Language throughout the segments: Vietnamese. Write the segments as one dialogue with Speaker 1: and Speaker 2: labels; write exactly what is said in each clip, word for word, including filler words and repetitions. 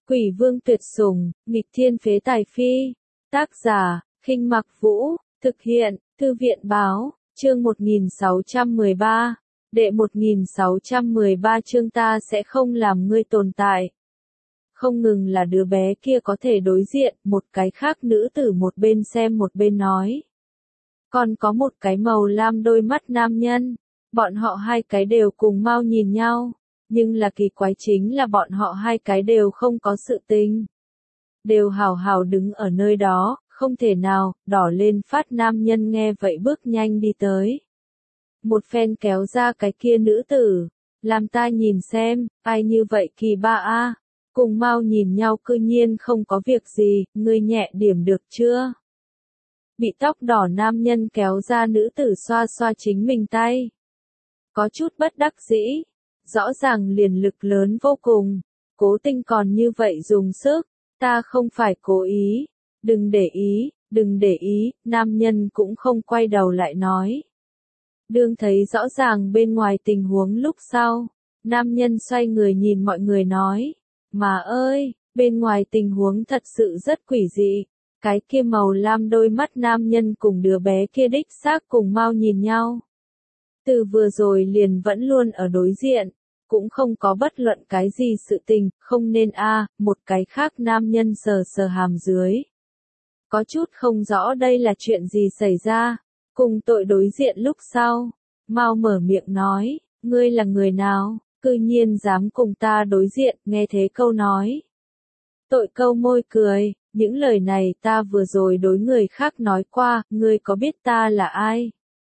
Speaker 1: Quỷ vương tuyệt sủng, nghịch thiên phế tài phi. Tác giả, Khinh Mặc Vũ, thực hiện, Thư viện báo, chương một nghìn sáu trăm mười ba. Đệ một nghìn sáu trăm mười ba chương ta sẽ không làm ngươi tồn tại. Không ngừng là đứa bé kia có thể đối diện, một cái khác nữ tử một bên xem một bên nói. Còn có một cái màu lam đôi mắt nam nhân, bọn họ hai cái đều cùng mau nhìn nhau, nhưng là kỳ quái chính là bọn họ hai cái đều không có sự tình. Đều hào hào đứng ở nơi đó, không thể nào, đỏ lên phát nam nhân nghe vậy bước nhanh đi tới. Một phen kéo ra cái kia nữ tử, làm ta nhìn xem, ai như vậy kỳ ba a, cùng mau nhìn nhau cư nhiên không có việc gì, ngươi nhẹ điểm được chưa? Bị tóc đỏ nam nhân kéo ra nữ tử xoa xoa chính mình tay. Có chút bất đắc dĩ, rõ ràng liền lực lớn vô cùng, cố tình còn như vậy dùng sức, ta không phải cố ý, đừng để ý, đừng để ý, nam nhân cũng không quay đầu lại nói. Đương thấy rõ ràng bên ngoài tình huống lúc sau, nam nhân xoay người nhìn mọi người nói, mà ơi, bên ngoài tình huống thật sự rất quỷ dị, cái kia màu lam đôi mắt nam nhân cùng đứa bé kia đích xác cùng mau nhìn nhau. Từ vừa rồi liền vẫn luôn ở đối diện, cũng không có bất luận cái gì sự tình, không nên a, à, một cái khác nam nhân sờ sờ hàm dưới. Có chút không rõ đây là chuyện gì xảy ra, cùng tội đối diện lúc sau, mau mở miệng nói, ngươi là người nào, cư nhiên dám cùng ta đối diện, nghe thế câu nói. Tội câu môi cười, những lời này ta vừa rồi đối người khác nói qua, ngươi có biết ta là ai?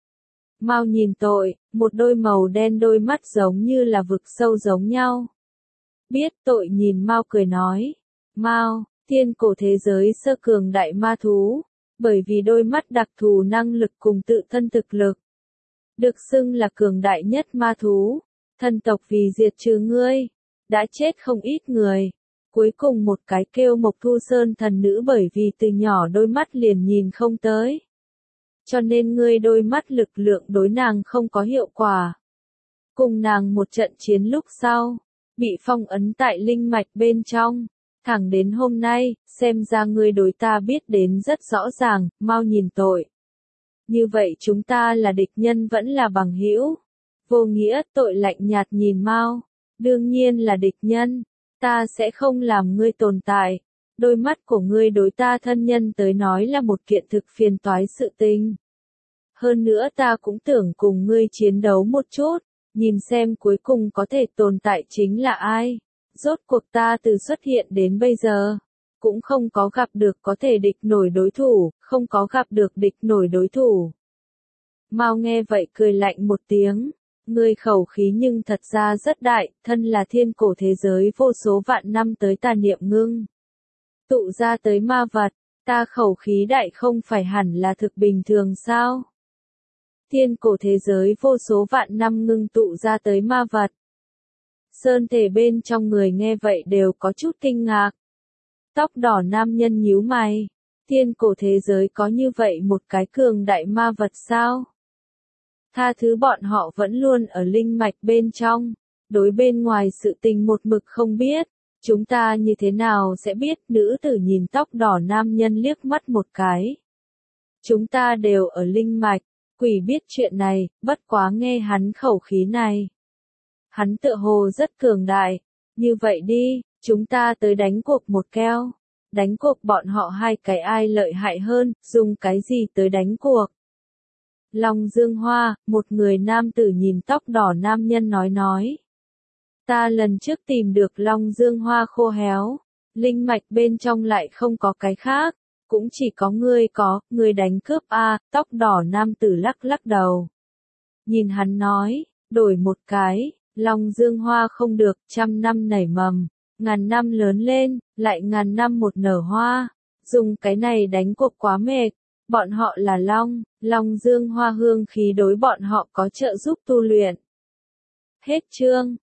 Speaker 1: Mau nhìn tội, một đôi màu đen đôi mắt giống như là vực sâu giống nhau. Biết tội nhìn Mao cười nói, Mao, thiên cổ thế giới sơ cường đại ma thú, bởi vì đôi mắt đặc thù năng lực cùng tự thân thực lực. Được xưng là cường đại nhất ma thú, thân tộc vì diệt trừ ngươi, đã chết không ít người. Cuối cùng một cái kêu Mộc Thu Sơn thần nữ bởi vì từ nhỏ đôi mắt liền nhìn không tới. Cho nên ngươi đôi mắt lực lượng đối nàng không có hiệu quả. Cùng nàng một trận chiến lúc sau, bị phong ấn tại linh mạch bên trong, thẳng đến hôm nay, xem ra ngươi đối ta biết đến rất rõ ràng, mau nhìn tội. Như vậy chúng ta là địch nhân vẫn là bằng hữu. Vô nghĩa tội lạnh nhạt nhìn Mao, đương nhiên là địch nhân, ta sẽ không làm ngươi tồn tại. Đôi mắt của ngươi đối ta thân nhân tới nói là một kiện thực phiền toái sự tình. Hơn nữa ta cũng tưởng cùng ngươi chiến đấu một chút, nhìn xem cuối cùng có thể tồn tại chính là ai. Rốt cuộc ta từ xuất hiện đến bây giờ, cũng không có gặp được có thể địch nổi đối thủ, không có gặp được địch nổi đối thủ. Mao nghe vậy cười lạnh một tiếng, ngươi khẩu khí nhưng thật ra rất đại, thân là thiên cổ thế giới vô số vạn năm tới tà niệm ngưng. Tụ ra tới ma vật, ta khẩu khí đại không phải hẳn là thực bình thường sao? Thiên cổ thế giới vô số vạn năm ngưng tụ ra tới ma vật. Sơn thể bên trong người nghe vậy đều có chút kinh ngạc. Tóc đỏ nam nhân nhíu mày, thiên cổ thế giới có như vậy một cái cường đại ma vật sao? Tha thứ bọn họ vẫn luôn ở linh mạch bên trong, đối bên ngoài sự tình một mực không biết, chúng ta như thế nào sẽ biết? Nữ tử nhìn tóc đỏ nam nhân liếc mắt một cái. Chúng ta đều ở linh mạch, quỷ biết chuyện này, bất quá nghe hắn khẩu khí này. Hắn tựa hồ rất cường đại, như vậy đi, chúng ta tới đánh cuộc một keo, đánh cuộc bọn họ hai cái ai lợi hại hơn, dùng cái gì tới đánh cuộc. Long Dương Hoa, một người nam tử nhìn tóc đỏ nam nhân nói nói. Ta lần trước tìm được Long Dương Hoa khô héo, linh mạch bên trong lại không có cái khác, cũng chỉ có ngươi có, ngươi đánh cướp a, tóc đỏ nam tử lắc lắc đầu. Nhìn hắn nói, đổi một cái, Long Dương Hoa không được, trăm năm nảy mầm, ngàn năm lớn lên, lại ngàn năm một nở hoa, dùng cái này đánh cuộc quá mệt. Bọn họ là Long, Long Dương Hoa hương khí đối bọn họ có trợ giúp tu luyện. Hết chương.